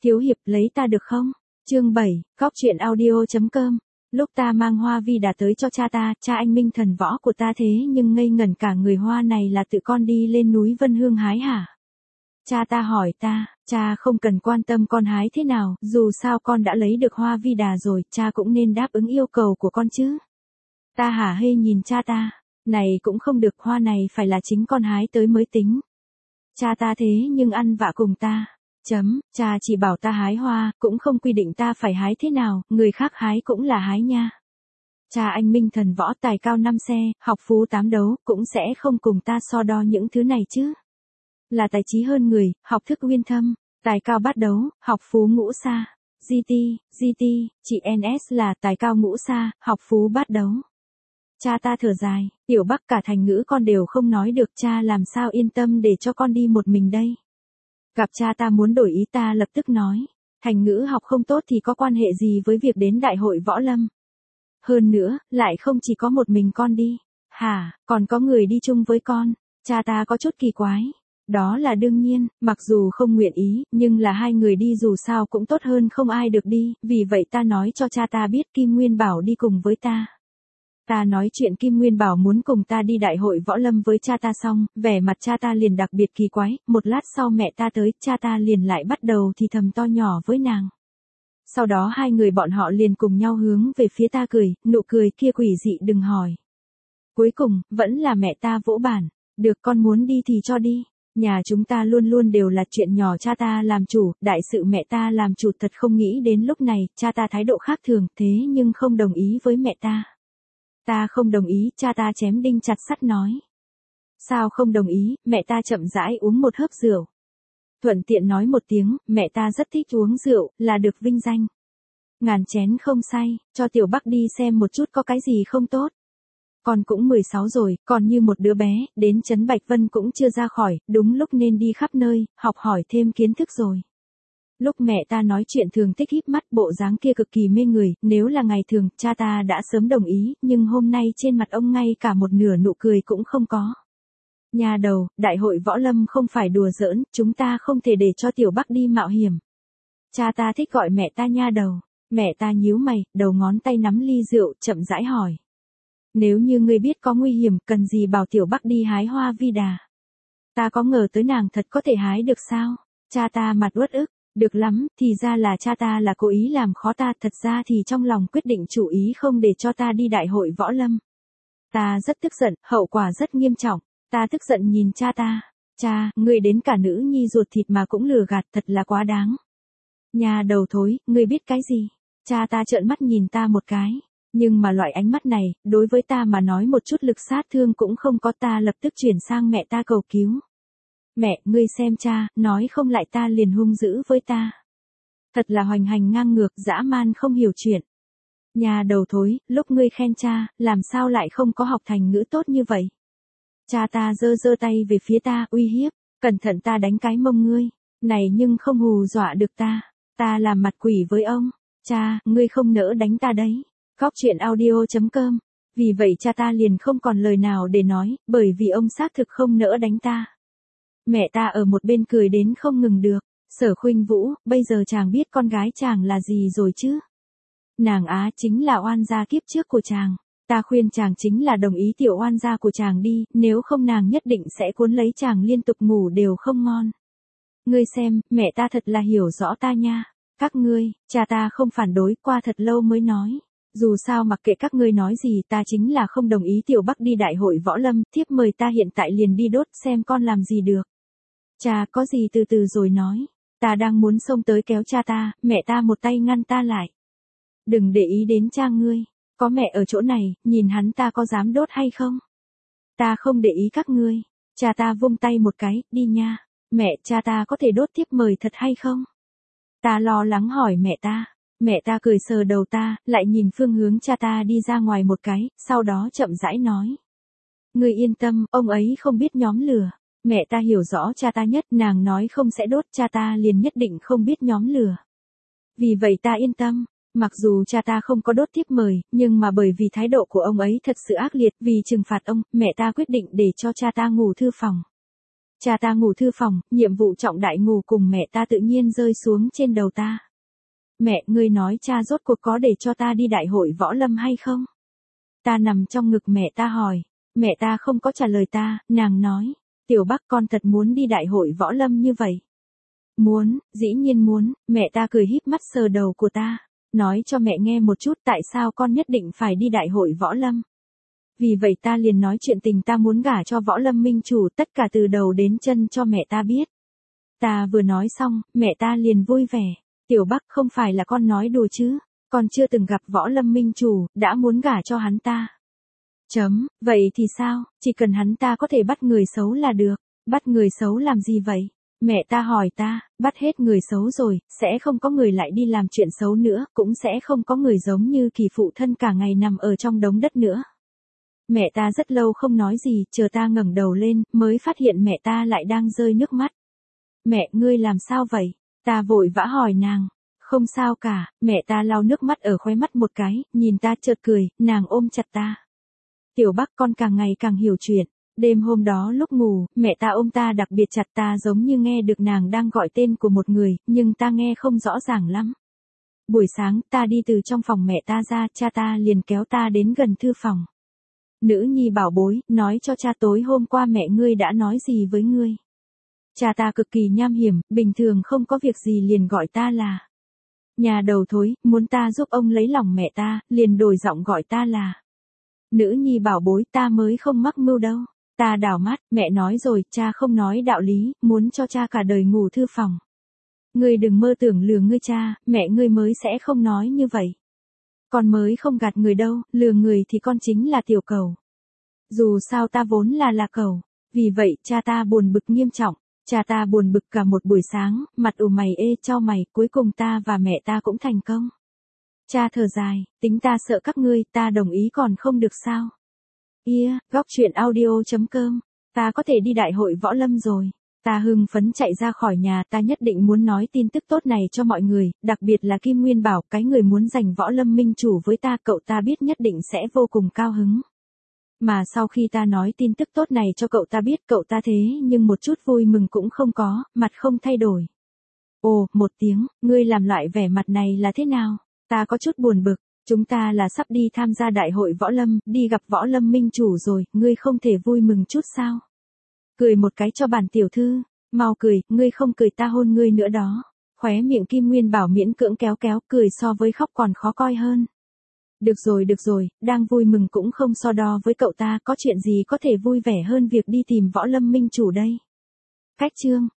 Thiếu hiệp lấy ta được không? Chương 7, Cóc truyện audio.com. Lúc ta mang hoa vi đã tới cho cha ta, cha anh minh thần võ của ta thế nhưng ngây ngẩn cả người, hoa này là tự con đi lên núi Vân Hương hái hả? Cha ta hỏi ta, cha không cần quan tâm con hái thế nào, dù sao con đã lấy được hoa vi đà rồi, cha cũng nên đáp ứng yêu cầu của con chứ. Ta hả hê nhìn cha ta, này cũng không được, hoa này phải là chính con hái tới mới tính. Cha ta thế nhưng ăn vạ cùng ta. Cha chỉ bảo ta hái hoa, cũng không quy định ta phải hái thế nào, người khác hái cũng là hái nha. Cha anh minh thần võ tài cao 5 xe, học phú 8 đấu, cũng sẽ không cùng ta so đo những thứ này chứ. Là tài trí hơn người, học thức uyên thâm, tài cao bát đấu, học phú ngũ sa. GT, chị NS là tài cao ngũ sa, học phú bát đấu. Cha ta thở dài, tiểu Bắc cả thành ngữ con đều không nói được, cha làm sao yên tâm để cho con đi một mình đây. Gặp cha ta muốn đổi ý, ta lập tức nói, thành ngữ học không tốt thì có quan hệ gì với việc đến đại hội võ lâm. Hơn nữa, lại không chỉ có một mình con đi. Hả, còn có người đi chung với con. Cha ta có chút kỳ quái. Đó là đương nhiên, mặc dù không nguyện ý, nhưng là hai người đi dù sao cũng tốt hơn không ai được đi, vì vậy ta nói cho cha ta biết Kim Nguyên Bảo đi cùng với ta. Ta nói chuyện Kim Nguyên Bảo muốn cùng ta đi đại hội võ lâm với cha ta xong, vẻ mặt cha ta liền đặc biệt kỳ quái, một lát sau mẹ ta tới, cha ta liền lại bắt đầu thì thầm to nhỏ với nàng. Sau đó hai người bọn họ liền cùng nhau hướng về phía ta cười, nụ cười kia quỷ dị đừng hỏi. Cuối cùng, vẫn là mẹ ta vỗ bản, được con muốn đi thì cho đi. Nhà chúng ta luôn luôn đều là chuyện nhỏ cha ta làm chủ, đại sự mẹ ta làm chủ, thật không nghĩ đến lúc này, cha ta thái độ khác thường, thế nhưng không đồng ý với mẹ ta. Ta không đồng ý, cha ta chém đinh chặt sắt nói. Sao không đồng ý, mẹ ta chậm rãi uống một hớp rượu. Thuận tiện nói một tiếng, mẹ ta rất thích uống rượu, là được vinh danh. Ngàn chén không say, cho tiểu Bắc đi xem một chút có cái gì không tốt. Con cũng 16 rồi, còn như một đứa bé, đến Trấn Bạch Vân cũng chưa ra khỏi, đúng lúc nên đi khắp nơi, học hỏi thêm kiến thức rồi. Lúc mẹ ta nói chuyện thường thích híp mắt, bộ dáng kia cực kỳ mê người, nếu là ngày thường, cha ta đã sớm đồng ý, nhưng hôm nay trên mặt ông ngay cả một nửa nụ cười cũng không có. Nhà đầu, đại hội võ lâm không phải đùa giỡn, chúng ta không thể để cho tiểu Bắc đi mạo hiểm. Cha ta thích gọi mẹ ta nha đầu, mẹ ta nhíu mày, đầu ngón tay nắm ly rượu, chậm rãi hỏi. Nếu như ngươi biết có nguy hiểm, cần gì bảo tiểu Bắc đi hái hoa vi đà. Ta có ngờ tới nàng thật có thể hái được sao? Cha ta mặt uất ức. Được lắm, thì ra là cha ta là cố ý làm khó ta, thật ra thì trong lòng quyết định chủ ý không để cho ta đi đại hội võ lâm. Ta rất tức giận, hậu quả rất nghiêm trọng, ta tức giận nhìn cha ta. Cha, ngươi đến cả nữ nhi ruột thịt mà cũng lừa gạt, thật là quá đáng. Nhà đầu thối, ngươi biết cái gì? Cha ta trợn mắt nhìn ta một cái, nhưng mà loại ánh mắt này, đối với ta mà nói một chút lực sát thương cũng không có, ta lập tức chuyển sang mẹ ta cầu cứu. Mẹ, ngươi xem cha, nói không lại ta liền hung dữ với ta. Thật là hoành hành ngang ngược, dã man không hiểu chuyện. Nhà đầu thối, lúc ngươi khen cha, làm sao lại không có học thành ngữ tốt như vậy? Cha ta giơ tay về phía ta, uy hiếp, cẩn thận ta đánh cái mông ngươi. Này nhưng không hù dọa được ta. Ta làm mặt quỷ với ông. Cha, ngươi không nỡ đánh ta đấy. Cóc truyện audio.com. Vì vậy cha ta liền không còn lời nào để nói, bởi vì ông xác thực không nỡ đánh ta. Mẹ ta ở một bên cười đến không ngừng được. Sở Khuynh Vũ, bây giờ chàng biết con gái chàng là gì rồi chứ? Nàng á chính là oan gia kiếp trước của chàng. Ta khuyên chàng chính là đồng ý tiểu oan gia của chàng đi, nếu không nàng nhất định sẽ cuốn lấy chàng liên tục ngủ đều không ngon. Ngươi xem, mẹ ta thật là hiểu rõ ta nha. Các ngươi, cha ta không phản đối, qua thật lâu mới nói. Dù sao mặc kệ các ngươi nói gì, ta chính là không đồng ý tiểu Bắc đi đại hội võ lâm, thiếp mời ta hiện tại liền đi đốt, xem con làm gì được. Cha, có gì từ từ rồi nói. Ta đang muốn xông tới kéo cha ta, mẹ ta một tay ngăn ta lại. Đừng để ý đến cha ngươi, có mẹ ở chỗ này, nhìn hắn ta có dám đốt hay không? Ta không để ý các ngươi. Cha ta vung tay một cái, đi nha. Mẹ, cha ta có thể đốt thiếp mời thật hay không? Ta lo lắng hỏi mẹ ta. Mẹ ta cười sờ đầu ta, lại nhìn phương hướng cha ta đi ra ngoài một cái, sau đó chậm rãi nói. Ngươi yên tâm, ông ấy không biết nhóm lửa. Mẹ ta hiểu rõ cha ta nhất, nàng nói không sẽ đốt, cha ta liền nhất định không biết nhóm lửa. Vì vậy ta yên tâm, mặc dù cha ta không có đốt thiếp mời, nhưng mà bởi vì thái độ của ông ấy thật sự ác liệt, vì trừng phạt ông, mẹ ta quyết định để cho cha ta ngủ thư phòng. Cha ta ngủ thư phòng, nhiệm vụ trọng đại ngủ cùng mẹ ta tự nhiên rơi xuống trên đầu ta. Mẹ, ngươi nói cha rốt cuộc có để cho ta đi đại hội võ lâm hay không? Ta nằm trong ngực mẹ ta hỏi. Mẹ ta không có trả lời ta, nàng nói. Tiểu Bắc, con thật muốn đi đại hội võ lâm như vậy. Muốn, dĩ nhiên muốn. Mẹ ta cười híp mắt sờ đầu của ta. Nói cho mẹ nghe một chút tại sao con nhất định phải đi đại hội võ lâm. Vì vậy ta liền nói chuyện tình ta muốn gả cho võ lâm minh chủ tất cả từ đầu đến chân cho mẹ ta biết. Ta vừa nói xong, mẹ ta liền vui vẻ. Tiểu Bắc, không phải là con nói đùa chứ, con chưa từng gặp võ lâm minh chủ, đã muốn gả cho hắn ta. Vậy thì sao, chỉ cần hắn ta có thể bắt người xấu là được. Bắt người xấu làm gì vậy? Mẹ ta hỏi ta, bắt hết người xấu rồi, sẽ không có người lại đi làm chuyện xấu nữa, cũng sẽ không có người giống như Kỳ phụ thân cả ngày nằm ở trong đống đất nữa. Mẹ ta rất lâu không nói gì, chờ ta ngẩng đầu lên, mới phát hiện mẹ ta lại đang rơi nước mắt. Mẹ, ngươi làm sao vậy? Ta vội vã hỏi nàng. Không sao cả, mẹ ta lau nước mắt ở khóe mắt một cái, nhìn ta chợt cười, nàng ôm chặt ta. Tiểu Bắc, con càng ngày càng hiểu chuyện. Đêm hôm đó lúc ngủ, mẹ ta ôm ta đặc biệt chặt, ta giống như nghe được nàng đang gọi tên của một người, nhưng ta nghe không rõ ràng lắm. Buổi sáng, ta đi từ trong phòng mẹ ta ra, cha ta liền kéo ta đến gần thư phòng. Nữ nhi bảo bối, nói cho cha tối hôm qua mẹ ngươi đã nói gì với ngươi. Cha ta cực kỳ nham hiểm, bình thường không có việc gì liền gọi ta là nhà đầu thối, muốn ta giúp ông lấy lòng mẹ ta, liền đổi giọng gọi ta là nữ nhi bảo bối, ta mới không mắc mưu đâu. Ta đảo mắt, mẹ nói rồi, cha không nói đạo lý, muốn cho cha cả đời ngủ thư phòng. Ngươi đừng mơ tưởng lừa ngươi cha, mẹ ngươi mới sẽ không nói như vậy. Con mới không gạt người đâu, lừa người thì con chính là tiểu cẩu. Dù sao ta vốn là cẩu, vì vậy cha ta buồn bực nghiêm trọng. Cha ta buồn bực cả một buổi sáng, mặt ủ mày ê chau mày, cuối cùng ta và mẹ ta cũng thành công. Cha thở dài, tính ta sợ các ngươi, ta đồng ý còn không được sao. Góc truyện audio.com, ta có thể đi đại hội võ lâm rồi. Ta hưng phấn chạy ra khỏi nhà, ta nhất định muốn nói tin tức tốt này cho mọi người, đặc biệt là Kim Nguyên Bảo, cái người muốn giành võ lâm minh chủ với ta, cậu ta biết nhất định sẽ vô cùng cao hứng. Mà sau khi ta nói tin tức tốt này cho cậu ta biết, cậu ta thế nhưng một chút vui mừng cũng không có, mặt không thay đổi. Ồ, một tiếng, ngươi làm loại vẻ mặt này là thế nào? Ta có chút buồn bực, chúng ta là sắp đi tham gia đại hội võ lâm, đi gặp võ lâm minh chủ rồi, ngươi không thể vui mừng chút sao? Cười một cái cho bản tiểu thư, mau cười, ngươi không cười ta hôn ngươi nữa đó. Khóe miệng Kim Nguyên Bảo miễn cưỡng kéo kéo, cười so với khóc còn khó coi hơn. Được rồi, đang vui mừng cũng không so đo với cậu ta, có chuyện gì có thể vui vẻ hơn việc đi tìm võ lâm minh chủ đây. Cách chương